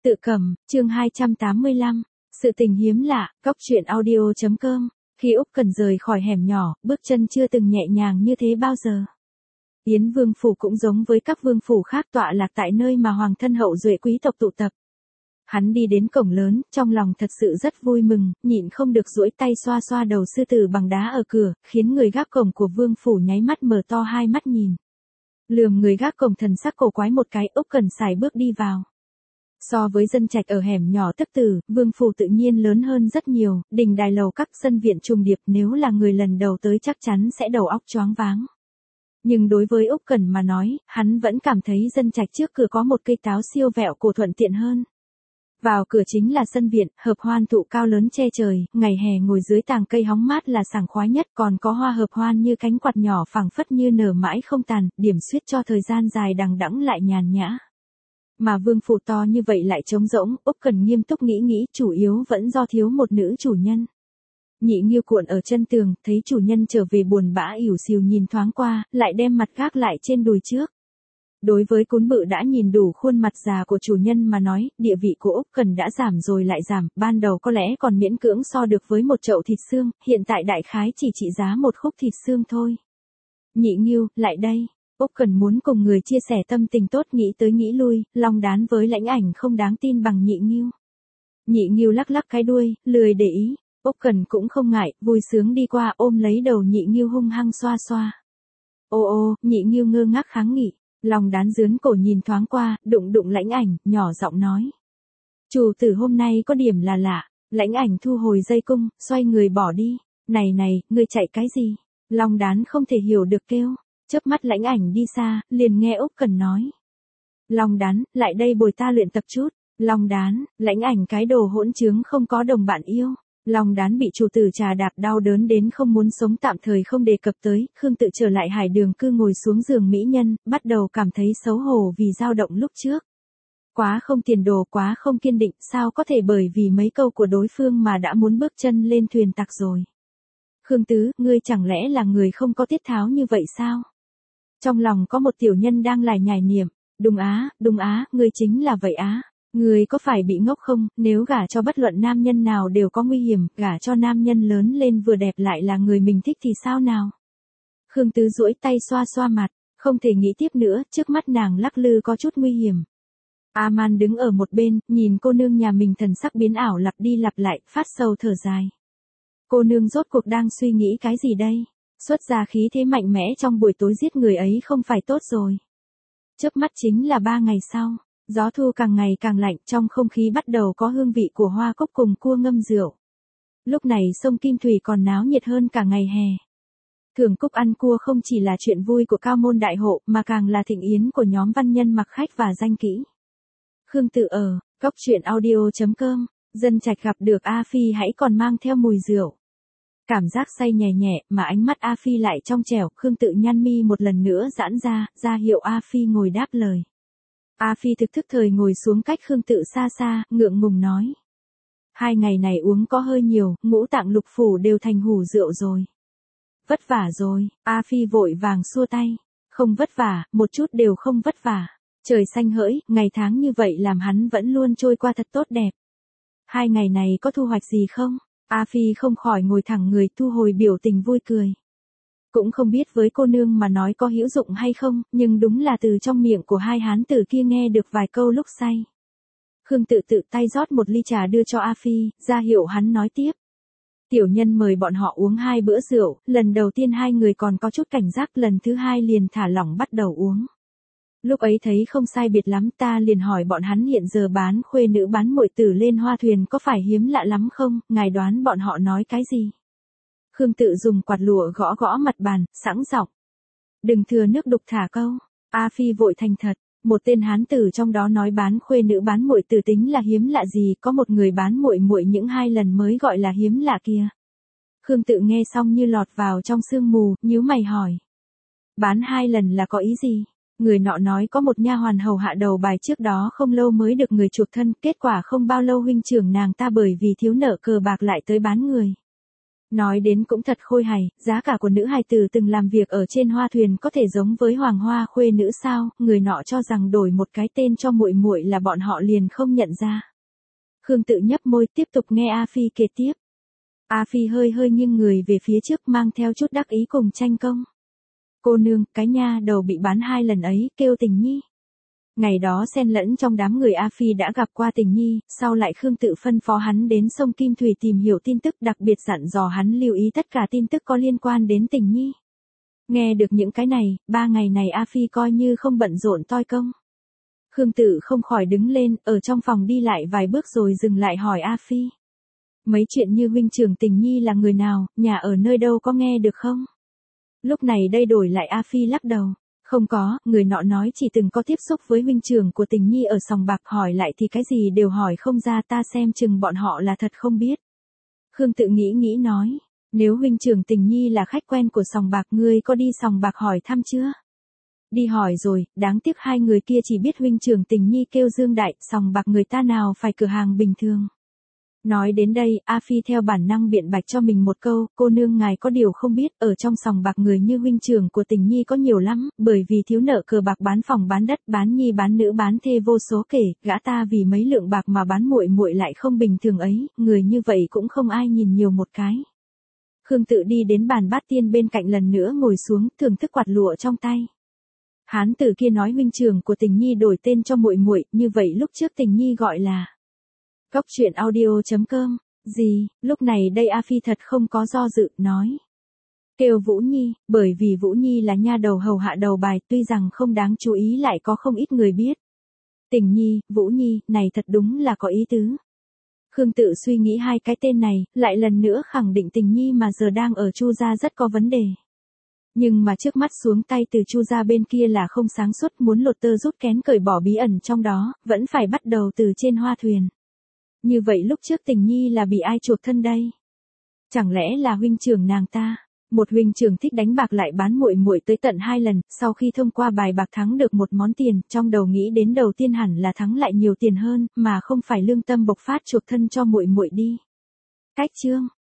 Tự cầm, chương 285, sự tình hiếm lạ, góc truyện audio.com, khi Úc Cần rời khỏi hẻm nhỏ, bước chân chưa từng nhẹ nhàng như thế bao giờ. Yến Vương Phủ cũng giống với các vương phủ khác tọa lạc tại nơi mà hoàng thân hậu duệ quý tộc tụ tập. Hắn đi đến cổng lớn, trong lòng thật sự rất vui mừng, nhịn không được duỗi tay xoa xoa đầu sư tử bằng đá ở cửa, khiến người gác cổng của Vương Phủ nháy mắt mở to hai mắt nhìn. Lườm người gác cổng thần sắc cổ quái một cái, Úc Cần sải bước đi vào. So với dân trạch ở hẻm nhỏ tức tử, Vương Phủ tự nhiên lớn hơn rất nhiều, đình đài lầu các sân viện trùng điệp, nếu là người lần đầu tới chắc chắn sẽ đầu óc choáng váng. Nhưng đối với Úc Cần mà nói, hắn vẫn cảm thấy dân trạch trước cửa có một cây táo siêu vẹo cổ thuận tiện hơn. Vào cửa chính là sân viện, hợp hoan thụ cao lớn che trời, ngày hè ngồi dưới tàng cây hóng mát là sảng khoái nhất, còn có hoa hợp hoan như cánh quạt nhỏ phẳng phất như nở mãi không tàn, điểm xuyết cho thời gian dài đằng đẵng lại nhàn nhã. Mà Vương Phủ to như vậy lại trống rỗng, Úc Cần nghiêm túc nghĩ, chủ yếu vẫn do thiếu một nữ chủ nhân. Nhị Nghiêu cuộn ở chân tường, thấy chủ nhân trở về buồn bã ỉu xìu nhìn thoáng qua, lại đem mặt gác lại trên đùi trước. Đối với cún bự đã nhìn đủ khuôn mặt già của chủ nhân mà nói, địa vị của Úc Cần đã giảm rồi lại giảm, ban đầu có lẽ còn miễn cưỡng so được với một chậu thịt xương, hiện tại đại khái chỉ trị giá một khúc thịt xương thôi. Nhị Nghiêu, lại đây. Úc Cần muốn cùng người chia sẻ tâm tình tốt, nghĩ tới nghĩ lui, Long Đán với Lãnh Ảnh không đáng tin bằng Nhị Nghiêu. Nhị Nghiêu lắc lắc cái đuôi, lười để ý. Úc Cần cũng không ngại, vui sướng đi qua ôm lấy đầu Nhị Nghiêu hung hăng xoa xoa. Ô, Nhị Nghiêu ngơ ngác kháng nghị. Long Đán dướn cổ nhìn thoáng qua, đụng Lãnh Ảnh, nhỏ giọng nói. Chủ tử hôm nay có điểm là lạ. Lãnh Ảnh thu hồi dây cung, xoay người bỏ đi. Này, ngươi chạy cái gì? Long Đán không thể hiểu được kêu. Chớp mắt Lãnh Ảnh đi xa, liền nghe Úc Cần nói. Long Đán, lại đây bồi ta luyện tập chút. Long Đán, Lãnh Ảnh cái đồ hỗn trướng không có đồng bạn yêu. Long Đán bị chủ tử trà đạp đau đớn đến không muốn sống, tạm thời không đề cập tới, Khương Tự trở lại Hải Đường cư ngồi xuống giường mỹ nhân, bắt đầu cảm thấy xấu hổ vì dao động lúc trước. Quá không tiền đồ, quá không kiên định, sao có thể bởi vì mấy câu của đối phương mà đã muốn bước chân lên thuyền tặc rồi. Khương Tứ, ngươi chẳng lẽ là người không có tiết tháo như vậy sao? Trong lòng có một tiểu nhân đang lải nhải niệm, đúng á, ngươi chính là vậy á. Người có phải bị ngốc không, nếu gả cho bất luận nam nhân nào đều có nguy hiểm, gả cho nam nhân lớn lên vừa đẹp lại là người mình thích thì sao nào? Khương Tứ duỗi tay xoa xoa mặt, không thể nghĩ tiếp nữa, trước mắt nàng lắc lư có chút nguy hiểm. A-man đứng ở một bên, nhìn cô nương nhà mình thần sắc biến ảo lặp đi lặp lại, phát sầu thở dài. Cô nương rốt cuộc đang suy nghĩ cái gì đây? Xuất ra khí thế mạnh mẽ trong buổi tối giết người ấy không phải tốt rồi. Chớp mắt chính là 3 ngày sau. Gió thu càng ngày càng lạnh, trong không khí bắt đầu có hương vị của hoa cúc cùng cua ngâm rượu. Lúc này sông Kim Thủy còn náo nhiệt hơn cả ngày hè. Thưởng cúc ăn cua không chỉ là chuyện vui của cao môn đại hộ, mà càng là thịnh yến của nhóm văn nhân mặc khách và danh kỹ. Khương Tự ở, góc truyện audio.com, dân trạch gặp được A Phi hãy còn mang theo mùi rượu. Cảm giác say nhẹ nhẹ, mà ánh mắt A Phi lại trong trẻo, Khương Tự nhăn mi một lần nữa giãn ra hiệu A Phi ngồi đáp lời. A Phi thực thức thời ngồi xuống cách Khương Tự xa xa, ngượng ngùng nói. 2 ngày này uống có hơi nhiều, ngũ tạng lục phủ đều thành hủ rượu rồi. Vất vả rồi, A Phi vội vàng xua tay. Không vất vả, một chút đều không vất vả. Trời xanh hỡi, ngày tháng như vậy làm hắn vẫn luôn trôi qua thật tốt đẹp. 2 ngày này có thu hoạch gì không? A Phi không khỏi ngồi thẳng người, thu hồi biểu tình vui cười. Cũng không biết với cô nương mà nói có hữu dụng hay không, nhưng đúng là từ trong miệng của hai hán tử kia nghe được vài câu lúc say. Khương Tự tự tay rót một ly trà đưa cho A Phi, ra hiệu hắn nói tiếp. Tiểu nhân mời bọn họ uống 2 bữa rượu, lần đầu tiên 2 người còn có chút cảnh giác, lần thứ 2 liền thả lỏng bắt đầu uống. Lúc ấy thấy không sai biệt lắm, ta liền hỏi bọn hắn hiện giờ bán khuê nữ bán muội tử lên hoa thuyền có phải hiếm lạ lắm không, ngài đoán bọn họ nói cái gì? Khương Tự dùng quạt lụa gõ mặt bàn, sẵn giọng. Đừng thừa nước đục thả câu. A Phi vội thành thật, một tên hán tử trong đó nói bán khuê nữ bán muội tử tính là hiếm lạ gì, có một người bán muội những 2 lần mới gọi là hiếm lạ kia. Khương Tự nghe xong như lọt vào trong sương mù, nhíu mày hỏi. Bán 2 lần là có ý gì? Người nọ nói có một nha hoàn hầu hạ đầu bài trước đó không lâu mới được người chuộc thân, kết quả không bao lâu huynh trưởng nàng ta bởi vì thiếu nợ cờ bạc lại tới bán người. Nói đến cũng thật khôi hài, giá cả của nữ hài tử từng làm việc ở trên hoa thuyền có thể giống với hoàng hoa khuê nữ sao, người nọ cho rằng đổi một cái tên cho muội muội là bọn họ liền không nhận ra. Khương Tự nhấp môi tiếp tục nghe A Phi kể tiếp. A Phi hơi hơi nghiêng người về phía trước mang theo chút đắc ý cùng tranh công. Cô nương, cái nha đầu bị bán 2 lần ấy, kêu Tình Nhi. Ngày đó xen lẫn trong đám người A Phi đã gặp qua Tình Nhi, sau lại Khương Tự phân phó hắn đến sông Kim Thủy tìm hiểu tin tức, đặc biệt dặn dò hắn lưu ý tất cả tin tức có liên quan đến Tình Nhi. Nghe được những cái này, 3 ngày này A Phi coi như không bận rộn toi công. Khương Tự không khỏi đứng lên, ở trong phòng đi lại vài bước rồi dừng lại hỏi A Phi. Mấy chuyện như huynh trưởng Tình Nhi là người nào, nhà ở nơi đâu có nghe được không? Lúc này đây đổi lại A Phi lắc đầu. Không có, người nọ nói chỉ từng có tiếp xúc với huynh trưởng của Tình Nhi ở sòng bạc, hỏi lại thì cái gì đều hỏi không ra, ta xem chừng bọn họ là thật không biết. Khương Tự nghĩ nói, nếu huynh trưởng Tình Nhi là khách quen của sòng bạc, ngươi có đi sòng bạc hỏi thăm chưa? Đi hỏi rồi, đáng tiếc 2 người kia chỉ biết huynh trưởng Tình Nhi kêu Dương Đại, sòng bạc người ta nào phải cửa hàng bình thường. Nói đến đây, A Phi theo bản năng biện bạch cho mình một câu, cô nương ngài có điều không biết, ở trong sòng bạc người như huynh trưởng của Tình Nhi có nhiều lắm, bởi vì thiếu nợ cờ bạc, bán phòng bán đất, bán nhi bán nữ bán thê vô số kể, gã ta vì mấy lượng bạc mà bán muội muội lại không bình thường ấy, người như vậy cũng không ai nhìn nhiều một cái. Khương Tự đi đến bàn bát tiên bên cạnh lần nữa ngồi xuống, thưởng thức quạt lụa trong tay. Hán tử kia nói huynh trưởng của Tình Nhi đổi tên cho muội muội, như vậy lúc trước Tình Nhi gọi là Cốc Truyện Audio.com. Gì, lúc này đây A Phi thật không có do dự, nói. Kêu Vũ Nhi, bởi vì Vũ Nhi là nha đầu hầu hạ đầu bài, tuy rằng không đáng chú ý lại có không ít người biết. Tình Nhi, Vũ Nhi, này thật đúng là có ý tứ. Khương Tự suy nghĩ 2 cái tên này, lại lần nữa khẳng định Tình Nhi mà giờ đang ở Chu gia rất có vấn đề. Nhưng mà trước mắt xuống tay từ Chu gia bên kia là không sáng suốt, muốn lột tơ rút kén cởi bỏ bí ẩn trong đó, vẫn phải bắt đầu từ trên hoa thuyền. Như vậy lúc trước Tình Nhi là bị ai chuộc thân đây? Chẳng lẽ là huynh trưởng nàng ta? Một huynh trưởng thích đánh bạc lại bán muội muội tới tận 2 lần, sau khi thông qua bài bạc thắng được một món tiền, trong đầu nghĩ đến đầu tiên hẳn là thắng lại nhiều tiền hơn, mà không phải lương tâm bộc phát chuộc thân cho muội muội đi. Cách chương